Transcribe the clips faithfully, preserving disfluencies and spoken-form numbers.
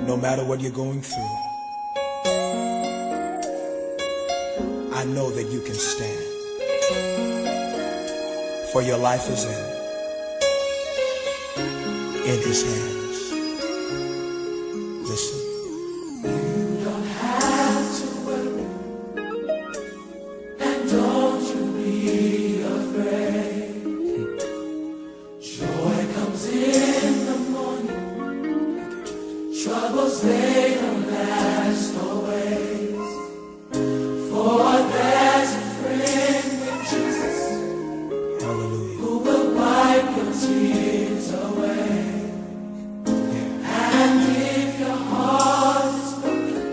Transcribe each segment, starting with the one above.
No matter what you're going through, I know that you can stand. For your life is in, in His hands. Listen. You don't have to worry, and don't you be afraid. Joy comes in the morning, troubles they don't last always. For there's a friend with Jesus, Hallelujah. who will wipe your tears away. Yeah. And if your heart is broken,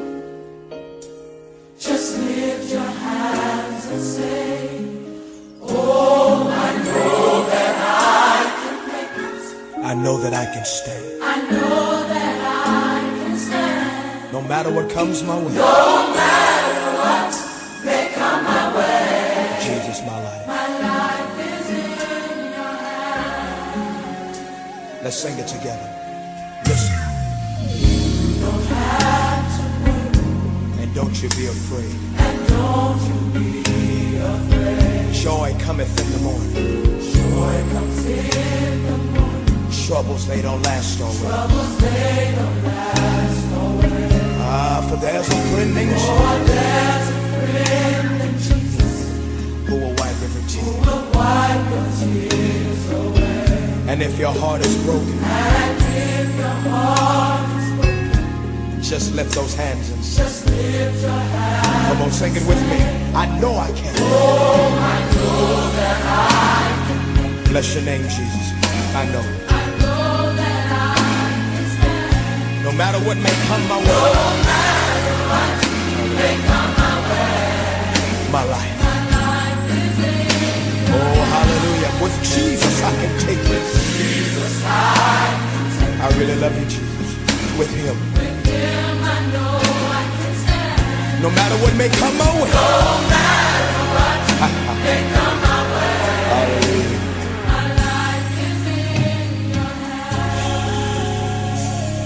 just lift your hands and say, oh, I know that I can make it. I know that I can stand. I know that I can stand. No matter what comes my way. No matter what may come my way. Jesus, my life. My life is in your hands. Let's sing it together. Listen. You don't have to worry, And don't you be afraid. and don't you be afraid. Joy cometh in the morning. Joy comes in the morning. Troubles, they don't last always. Troubles they don't last always. Ah, for there's a friend named For Jesus there's a friend in Jesus who will wipe every who tear. will wipe your tears away. And if your heart is broken, And if your heart is broken, just lift those hands and sing. just lift your hand. Come on, sing it with me. I know I can. Oh, I know that I can. Bless your name, Jesus. I know. I know that I can stand. No matter what may come my way, No matter what may come my way. my life. My life is in Oh, hallelujah. With Jesus, I can take it. Jesus. I I really love you, Jesus. With Him. With Him I know I can stand. No matter what may come my way. No matter what may come my way. Hallelujah. My life is in your hands.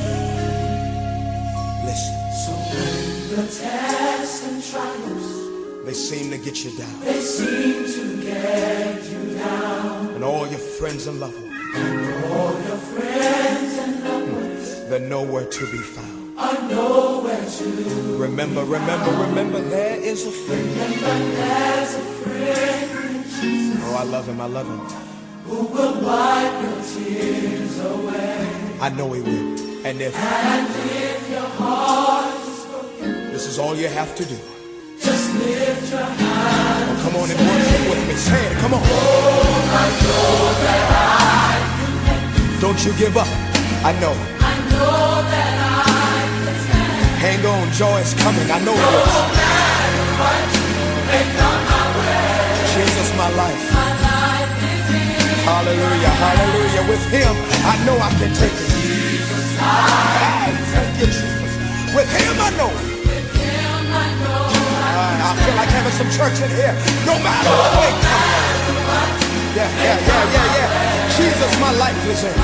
Listen, So when the tests and trials, they seem to get you down. they seem to get you down. And all your friends and loved ones, All your friends and loved ones they're nowhere to be found. are nowhere to. Remember, remember, remember, there is a friend. Remember there's a friend in Jesus Oh, I love Him, I love Him. who will wipe your tears away. I know He will. And if And if your heart is broken, this is all you have to do, just lift your hand. oh, come on and worship with me. Say it, come on. Oh, I know that I can make it. Don't you give up. I know. I know that I can stand. Hang on, joy is coming. I know it No is. matter what may come my way. Jesus, my life. My life is in Hallelujah, hallelujah. With Him, I know I can take it. Jesus. I Hey, thank you, Jesus. With Him, I know. With Him I know I Uh, I feel like having some church in here. No matter what may come. Yeah, yeah, yeah, yeah, yeah. Jesus, my life is in.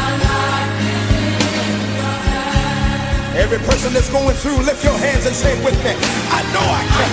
Every person that's going through, lift your hands and say it with me. I know I can.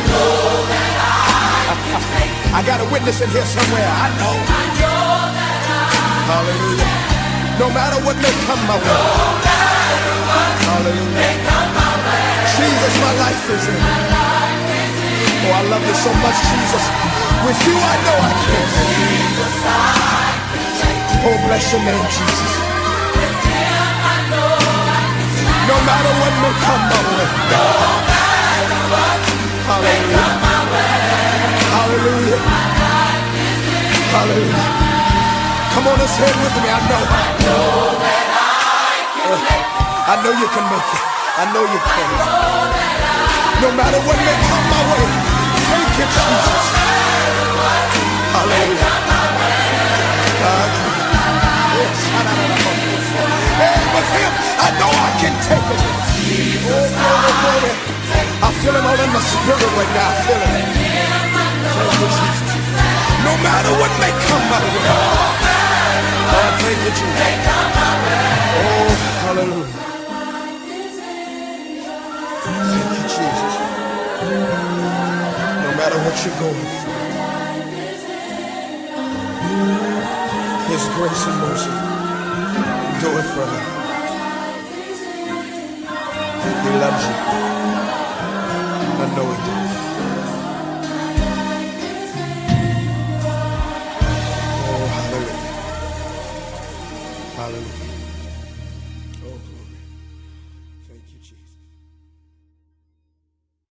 I got a witness in here somewhere. I know. I know that I Hallelujah. No matter what may come my way. no matter what Hallelujah. may come my way. Jesus, my life is in. My life is in Oh, I love you so much, Jesus. With you, I know I can. Jesus. I can take it. Oh, bless your name, Jesus. With Him I know I can stand. No matter what may come my way. No matter what may Hallelujah. come my way. Hallelujah. My life is in Hallelujah. Come on and say it with me. I know. I know that I can make it. I know you can make it. I know you can. Know that I No matter what may come my way. Thank you, Jesus. Hallelujah. God. Yes. Hey, with Him, I know I can take it. Oh, glory, glory. I feel Him all in my spirit right now. I feel it. Thank you, Jesus. No matter what may come my way. Oh, thank you, Jesus. Oh, hallelujah. what you're going through. His grace and mercy. Do it for him. He loves you. I know he does. Oh, hallelujah. Hallelujah.